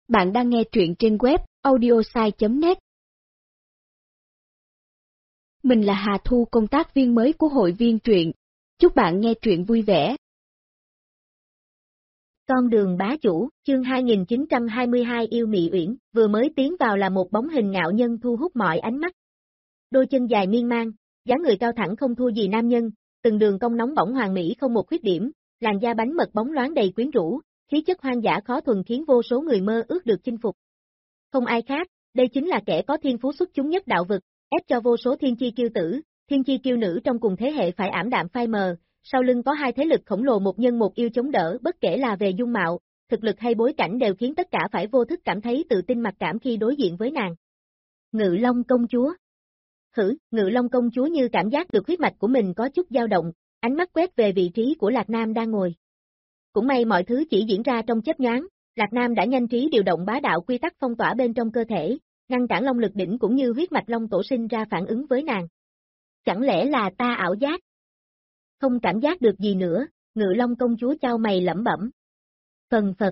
Bạn đang nghe truyện trên web audiosai.net. Mình là Hà Thu, công tác viên mới của hội viên truyện. Chúc bạn nghe truyện vui vẻ. Con đường bá chủ, chương 2922 yêu Mị Uyển, vừa mới tiến vào là một bóng hình ngạo nhân thu hút mọi ánh mắt. Đôi chân dài miên man, dáng người cao thẳng không thua gì nam nhân, từng đường cong nóng bỏng hoàn mỹ không một khuyết điểm, làn da bánh mật bóng loáng đầy quyến rũ, khí chất hoang dã khó thuần khiến vô số người mơ ước được chinh phục. Không ai khác, đây chính là kẻ có thiên phú xuất chúng nhất đạo vực, ép cho vô số thiên chi kiêu tử, thiên chi kiêu nữ trong cùng thế hệ phải ảm đạm phai mờ. Sau lưng có hai thế lực khổng lồ một nhân một yêu chống đỡ, bất kể là về dung mạo, thực lực hay bối cảnh đều khiến tất cả phải vô thức cảm thấy tự tin mặc cảm khi đối diện với nàng. Ngự Long công chúa. Ngự Long công chúa như cảm giác được huyết mạch của mình có chút dao động, ánh mắt quét về vị trí của Lạc Nam đang ngồi. Cũng may mọi thứ chỉ diễn ra trong chớp nhoáng, Lạc Nam đã nhanh trí điều động bá đạo quy tắc phong tỏa bên trong cơ thể, ngăn cản long lực đỉnh cũng như huyết mạch long tổ sinh ra phản ứng với nàng. Chẳng lẽ là ta ảo giác? Không cảm giác được gì nữa, Ngự Long công chúa chau mày lẩm bẩm. Phần phật.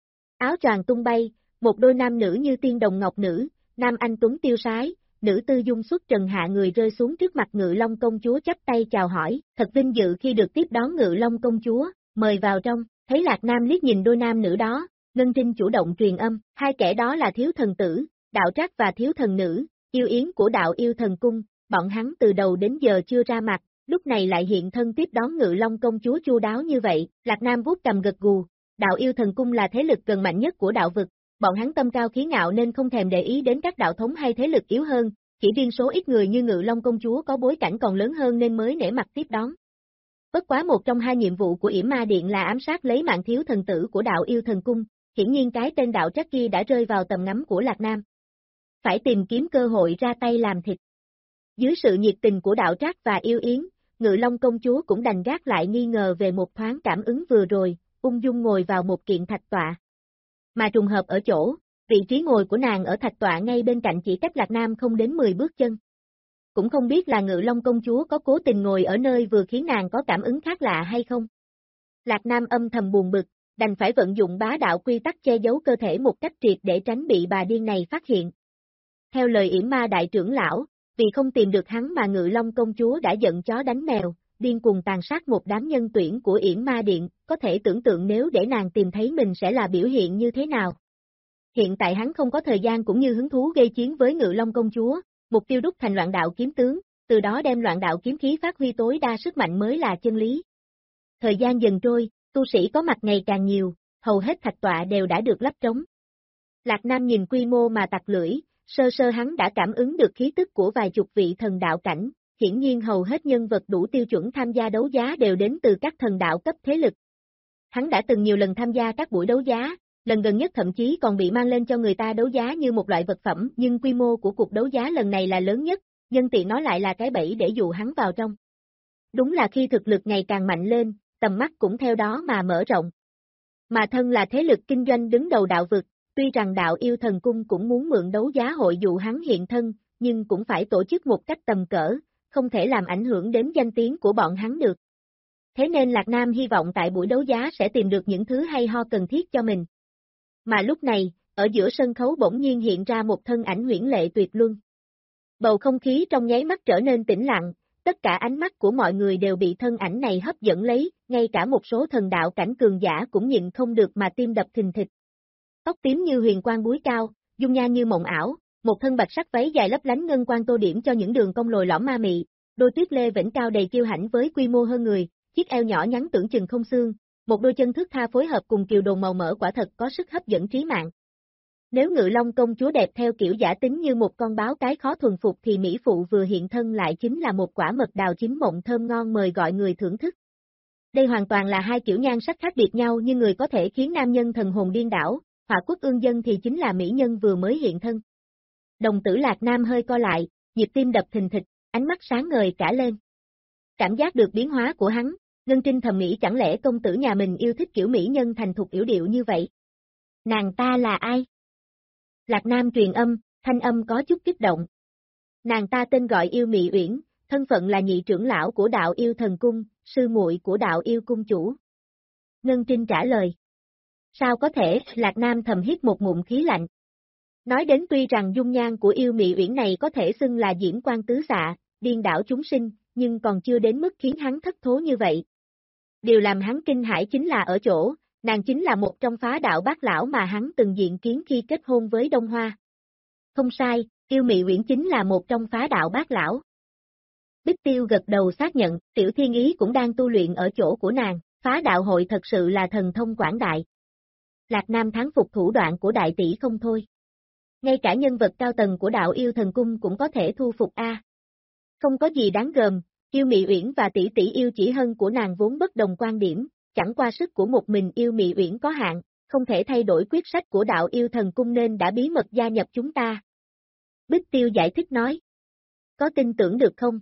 Áo choàng tung bay, một đôi nam nữ như tiên đồng ngọc nữ, nam anh tuấn tiêu sái, nữ tư dung xuất trần hạ người rơi xuống trước mặt Ngự Long công chúa chắp tay chào hỏi, thật vinh dự khi được tiếp đón Ngự Long công chúa, mời vào trong. Thấy Lạc Nam liếc nhìn đôi nam nữ đó, Ngân Trinh chủ động truyền âm, hai kẻ đó là thiếu thần tử, đạo trác và thiếu thần nữ, yêu yến của đạo yêu thần cung, bọn hắn từ đầu đến giờ chưa ra mặt, lúc này lại hiện thân tiếp đón Ngự Long công chúa chu đáo như vậy. Lạc Nam vuốt cầm gật gù, đạo yêu thần cung là thế lực gần mạnh nhất của đạo vực, bọn hắn tâm cao khí ngạo nên không thèm để ý đến các đạo thống hay thế lực yếu hơn, chỉ riêng số ít người như Ngự Long công chúa có bối cảnh còn lớn hơn nên mới nể mặt tiếp đón. Bất quá một trong hai nhiệm vụ của Yểm Ma Điện là ám sát lấy mạng thiếu thần tử của đạo yêu thần cung, hiển nhiên cái tên đạo trác kia đã rơi vào tầm ngắm của Lạc Nam. Phải tìm kiếm cơ hội ra tay làm thịt. Dưới sự nhiệt tình của đạo trác và yêu yến, Ngự Long công chúa cũng đành gác lại nghi ngờ về một thoáng cảm ứng vừa rồi, ung dung ngồi vào một kiện thạch tọa. Mà trùng hợp ở chỗ, vị trí ngồi của nàng ở thạch tọa ngay bên cạnh chỉ cách Lạc Nam không đến 10 bước chân. Cũng không biết là Ngự Long công chúa có cố tình ngồi ở nơi vừa khiến nàng có cảm ứng khác lạ hay không. Lạc Nam âm thầm buồn bực, đành phải vận dụng bá đạo quy tắc che giấu cơ thể một cách triệt để tránh bị bà điên này phát hiện. Theo lời Yểm Ma đại trưởng lão, vì không tìm được hắn mà Ngự Long công chúa đã giận chó đánh mèo, điên cuồng tàn sát một đám nhân tuyển của Yểm Ma Điện, có thể tưởng tượng nếu để nàng tìm thấy mình sẽ là biểu hiện như thế nào. Hiện tại hắn không có thời gian cũng như hứng thú gây chiến với Ngự Long công chúa, mục tiêu đúc thành loạn đạo kiếm tướng, từ đó đem loạn đạo kiếm khí phát huy tối đa sức mạnh mới là chân lý. Thời gian dần trôi, tu sĩ có mặt ngày càng nhiều, hầu hết thạch tọa đều đã được lắp trống. Lạc Nam nhìn quy mô mà tặc lưỡi, sơ sơ hắn đã cảm ứng được khí tức của vài chục vị thần đạo cảnh, hiển nhiên hầu hết nhân vật đủ tiêu chuẩn tham gia đấu giá đều đến từ các thần đạo cấp thế lực. Hắn đã từng nhiều lần tham gia các buổi đấu giá, lần gần nhất thậm chí còn bị mang lên cho người ta đấu giá như một loại vật phẩm, nhưng quy mô của cuộc đấu giá lần này là lớn nhất, nhân tiện nói lại là cái bẫy để dụ hắn vào trong. Đúng là khi thực lực ngày càng mạnh lên, tầm mắt cũng theo đó mà mở rộng. Mà thân là thế lực kinh doanh đứng đầu đạo vực, tuy rằng đạo yêu thần cung cũng muốn mượn đấu giá hội dụ hắn hiện thân, nhưng cũng phải tổ chức một cách tầm cỡ, không thể làm ảnh hưởng đến danh tiếng của bọn hắn được. Thế nên Lạc Nam hy vọng tại buổi đấu giá sẽ tìm được những thứ hay ho cần thiết cho mình. Mà lúc này, ở giữa sân khấu bỗng nhiên hiện ra một thân ảnh huyễn lệ tuyệt luân. Bầu không khí trong nháy mắt trở nên tĩnh lặng, tất cả ánh mắt của mọi người đều bị thân ảnh này hấp dẫn lấy, ngay cả một số thần đạo cảnh cường giả cũng nhịn không được mà tim đập thình thịch. Tóc tím như huyền quang búi cao, dung nhan như mộng ảo, một thân bạch sắc váy dài lấp lánh ngân quang tô điểm cho những đường cong lồi lõm ma mị, đôi tuyết lê vĩnh cao đầy kiêu hãnh với quy mô hơn người, chiếc eo nhỏ nhắn tưởng chừng không xương, một đôi chân thướt tha phối hợp cùng kiều đồn màu mỡ quả thật có sức hấp dẫn trí mạng. Nếu Ngự Long công chúa đẹp theo kiểu giả tính như một con báo cái khó thuần phục thì mỹ phụ vừa hiện thân lại chính là một quả mật đào chín mộng thơm ngon mời gọi người thưởng thức. Đây hoàn toàn là hai kiểu nhan sắc khác biệt nhau, nhưng người có thể khiến nam nhân thần hồn điên đảo, Hỏa Quốc Ương Dân thì chính là mỹ nhân vừa mới hiện thân. Đồng tử Lạc Nam hơi co lại, nhịp tim đập thình thịch, ánh mắt sáng ngời cả lên. Cảm giác được biến hóa của hắn, Ngân Trinh thầm nghĩ chẳng lẽ công tử nhà mình yêu thích kiểu mỹ nhân thành thục yểu điệu như vậy? Nàng ta là ai? Lạc Nam truyền âm, thanh âm có chút kích động. Nàng ta tên gọi Yêu Mị Uyển, thân phận là nhị trưởng lão của đạo yêu thần cung, sư muội của đạo yêu cung chủ. Ngân Trinh trả lời. Sao có thể, Lạc Nam thầm hít một ngụm khí lạnh. Nói đến tuy rằng dung nhan của yêu mị uyển này có thể xưng là diễm quan tứ xạ, điên đảo chúng sinh, nhưng còn chưa đến mức khiến hắn thất thố như vậy. Điều làm hắn kinh hãi chính là ở chỗ, nàng chính là một trong phá đạo bát lão mà hắn từng diện kiến khi kết hôn với Đông Hoa. Không sai, yêu mị uyển chính là một trong phá đạo bát lão. Bích Tiêu gật đầu xác nhận, Tiểu Thiên Ý cũng đang tu luyện ở chỗ của nàng, phá đạo hội thật sự là thần thông quảng đại. Lạc Nam thắng phục thủ đoạn của đại tỷ không thôi. Ngay cả nhân vật cao tầng của đạo yêu thần cung cũng có thể thu phục a. Không có gì đáng gờm, yêu mị uyển và tỷ tỷ yêu chỉ hân của nàng vốn bất đồng quan điểm, chẳng qua sức của một mình yêu mị uyển có hạn, không thể thay đổi quyết sách của đạo yêu thần cung nên đã bí mật gia nhập chúng ta. Bích Tiêu giải thích nói. Có tin tưởng được không?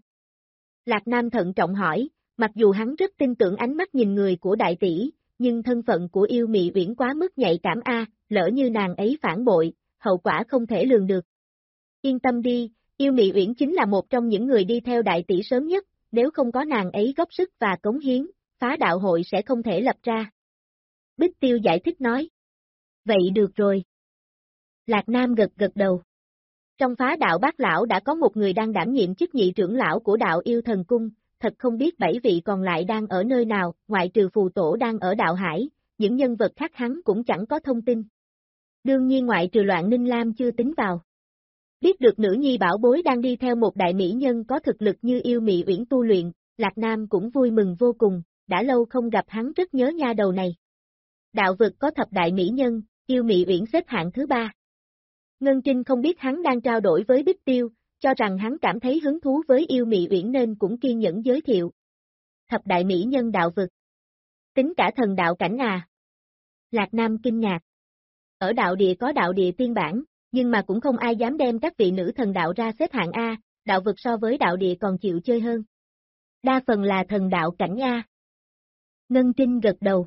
Lạc Nam thận trọng hỏi, mặc dù hắn rất tin tưởng ánh mắt nhìn người của đại tỷ, nhưng thân phận của yêu mị uyển quá mức nhạy cảm a, lỡ như nàng ấy phản bội, hậu quả không thể lường được. Yên tâm đi, yêu mị uyển chính là một trong những người đi theo đại tỷ sớm nhất, nếu không có nàng ấy góp sức và cống hiến, phá đạo hội sẽ không thể lập ra. Bích Tiêu giải thích nói. Vậy được rồi. Lạc Nam gật gật đầu. Trong phá đạo bát lão đã có một người đang đảm nhiệm chức nhị trưởng lão của đạo yêu thần cung, thật không biết 7 vị còn lại đang ở nơi nào, ngoại trừ phù tổ đang ở đạo hải, những nhân vật khác hắn cũng chẳng có thông tin. Đương nhiên ngoại trừ Loạn Ninh Lam chưa tính vào. Biết được nữ nhi bảo bối đang đi theo một đại mỹ nhân có thực lực như yêu mị uyển tu luyện, Lạc Nam cũng vui mừng vô cùng, đã lâu không gặp hắn rất nhớ nha đầu này. Đạo vực có thập đại mỹ nhân, yêu mị uyển xếp hạng thứ 3. Ngân Trinh không biết hắn đang trao đổi với Bích Tiêu, cho rằng hắn cảm thấy hứng thú với yêu mị uyển nên cũng kiên nhẫn giới thiệu. Thập đại mỹ nhân đạo vực. Tính cả thần đạo cảnh à? Lạc Nam kinh ngạc. Ở đạo địa có đạo địa tiên bản, nhưng mà cũng không ai dám đem các vị nữ thần đạo ra xếp hạng A, đạo vực so với đạo địa còn chịu chơi hơn. Đa phần là thần đạo cảnh A. Ngân Trinh gật đầu.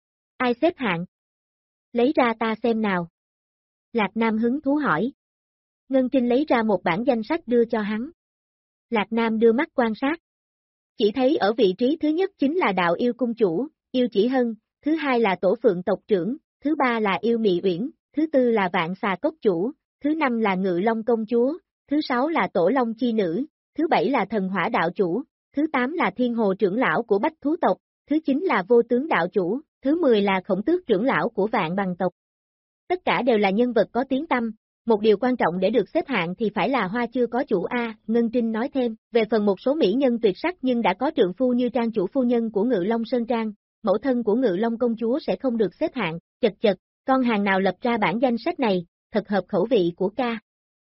Ai xếp hạng? Lấy ra ta xem nào. Lạc Nam hứng thú hỏi. Ngân Trinh lấy ra một bản danh sách đưa cho hắn. Lạc Nam đưa mắt quan sát. Chỉ thấy ở vị trí thứ nhất chính là đạo yêu cung chủ, yêu chỉ hân, thứ hai là tổ phượng tộc trưởng, thứ ba là yêu mị uyển, thứ tư là vạn xà cốc chủ, thứ năm là ngự long công chúa, thứ sáu là tổ long chi nữ, thứ bảy là thần hỏa đạo chủ, thứ tám là thiên hồ trưởng lão của bách thú tộc, thứ chín là vô tướng đạo chủ, thứ 10 là khổng tước trưởng lão của vạn bằng tộc. Tất cả đều là nhân vật có tiếng tăm, một điều quan trọng để được xếp hạng thì phải là hoa chưa có chủ A, Ngân Trinh nói thêm, về phần một số mỹ nhân tuyệt sắc nhưng đã có trượng phu như trang chủ phu nhân của Ngự Long Sơn Trang, mẫu thân của Ngự Long công chúa sẽ không được xếp hạng, chật chật, con hàng nào lập ra bản danh sách này, thật hợp khẩu vị của ca.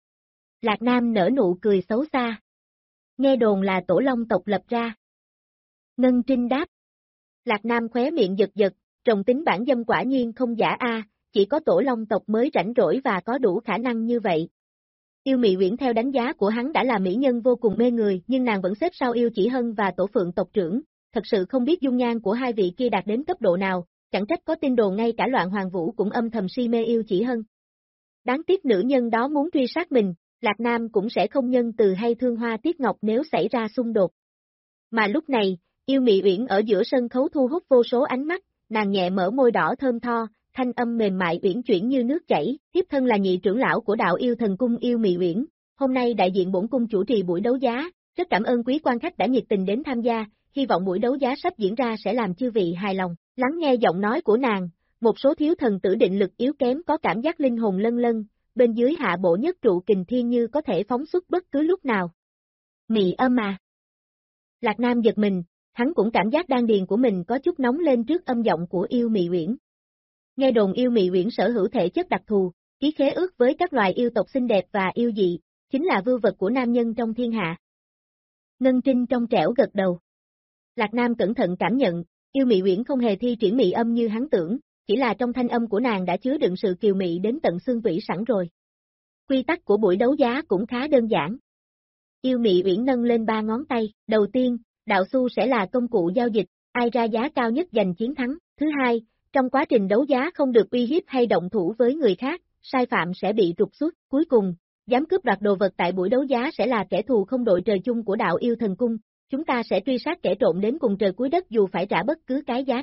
Lạc Nam nở nụ cười xấu xa. Nghe đồn là tổ long tộc lập ra. Ngân Trinh đáp. Lạc Nam khóe miệng giật giật, trồng tính bản dâm quả nhiên không giả a, chỉ có tổ long tộc mới rảnh rỗi và có đủ khả năng như vậy. Yêu mị uyển theo đánh giá của hắn đã là mỹ nhân vô cùng mê người nhưng nàng vẫn xếp sau yêu chỉ hân và tổ phượng tộc trưởng, thật sự không biết dung nhan của hai vị kia đạt đến cấp độ nào, chẳng trách có tin đồn ngay cả Loạn Hoàng Vũ cũng âm thầm si mê yêu chỉ hân. Đáng tiếc nữ nhân đó muốn truy sát mình, Lạc Nam cũng sẽ không nhân từ hay thương hoa tiếc ngọc nếu xảy ra xung đột. Mà lúc này, yêu mị uyển ở giữa sân khấu thu hút vô số ánh mắt, nàng nhẹ mở môi đỏ thơm tho, thanh âm mềm mại uyển chuyển như nước chảy, thiếp thân là nhị trưởng lão của đạo yêu thần cung yêu mị uyển, hôm nay đại diện bổn cung chủ trì buổi đấu giá, rất cảm ơn quý quan khách đã nhiệt tình đến tham gia, hy vọng buổi đấu giá sắp diễn ra sẽ làm chư vị hài lòng. Lắng nghe giọng nói của nàng, một số thiếu thần tử định lực yếu kém có cảm giác linh hồn lân lân, bên dưới hạ bộ nhất trụ kình thiên như có thể phóng xuất bất cứ lúc nào. Mị âm à. Lạc Nam giật mình, hắn cũng cảm giác đan điền của mình có chút nóng lên trước âm giọng của yêu mị uyển. Nghe đồn yêu mị uyển sở hữu thể chất đặc thù, ký khế ước với các loài yêu tộc xinh đẹp và yêu dị, chính là vưu vật của nam nhân trong thiên hạ. Ngân Trinh trong trẻo gật đầu. Lạc Nam cẩn thận cảm nhận, yêu mị uyển không hề thi triển mị âm như hắn tưởng, chỉ là trong thanh âm của nàng đã chứa đựng sự kiều mị đến tận xương tủy sẵn rồi. Quy tắc của buổi đấu giá cũng khá đơn giản. Yêu mị uyển nâng lên 3 ngón tay, đầu tiên, đạo xu sẽ là công cụ giao dịch, ai ra giá cao nhất giành chiến thắng. Thứ hai, trong quá trình đấu giá không được uy hiếp hay động thủ với người khác, sai phạm sẽ bị trục xuất. Cuối cùng, dám cướp đoạt đồ vật tại buổi đấu giá sẽ là kẻ thù không đội trời chung của đạo yêu thần cung, chúng ta sẽ truy sát kẻ trộm đến cùng trời cuối đất dù phải trả bất cứ cái giá nào.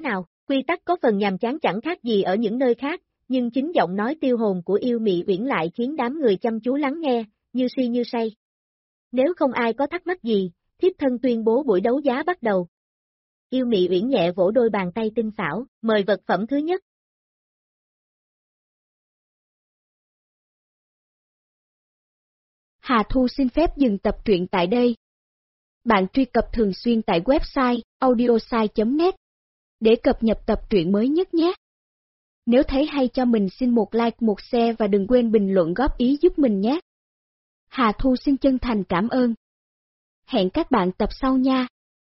Quy tắc có phần nhàm chán chẳng khác gì ở những nơi khác, nhưng chính giọng nói tiêu hồn của Yêu Mị Uyển lại khiến đám người chăm chú lắng nghe, như si như say. Nếu không ai có thắc mắc gì, thiếp thân tuyên bố buổi đấu giá bắt đầu. Yêu Mị Uyển nhẹ vỗ đôi bàn tay tinh xảo, mời vật phẩm thứ nhất. Hà Thu xin phép dừng tập truyện tại đây. Bạn truy cập thường xuyên tại website audiosai.net để cập nhật tập truyện mới nhất nhé. Nếu thấy hay cho mình xin một like, một share và đừng quên bình luận góp ý giúp mình nhé. Hà Thu xin chân thành cảm ơn. Hẹn các bạn tập sau nha.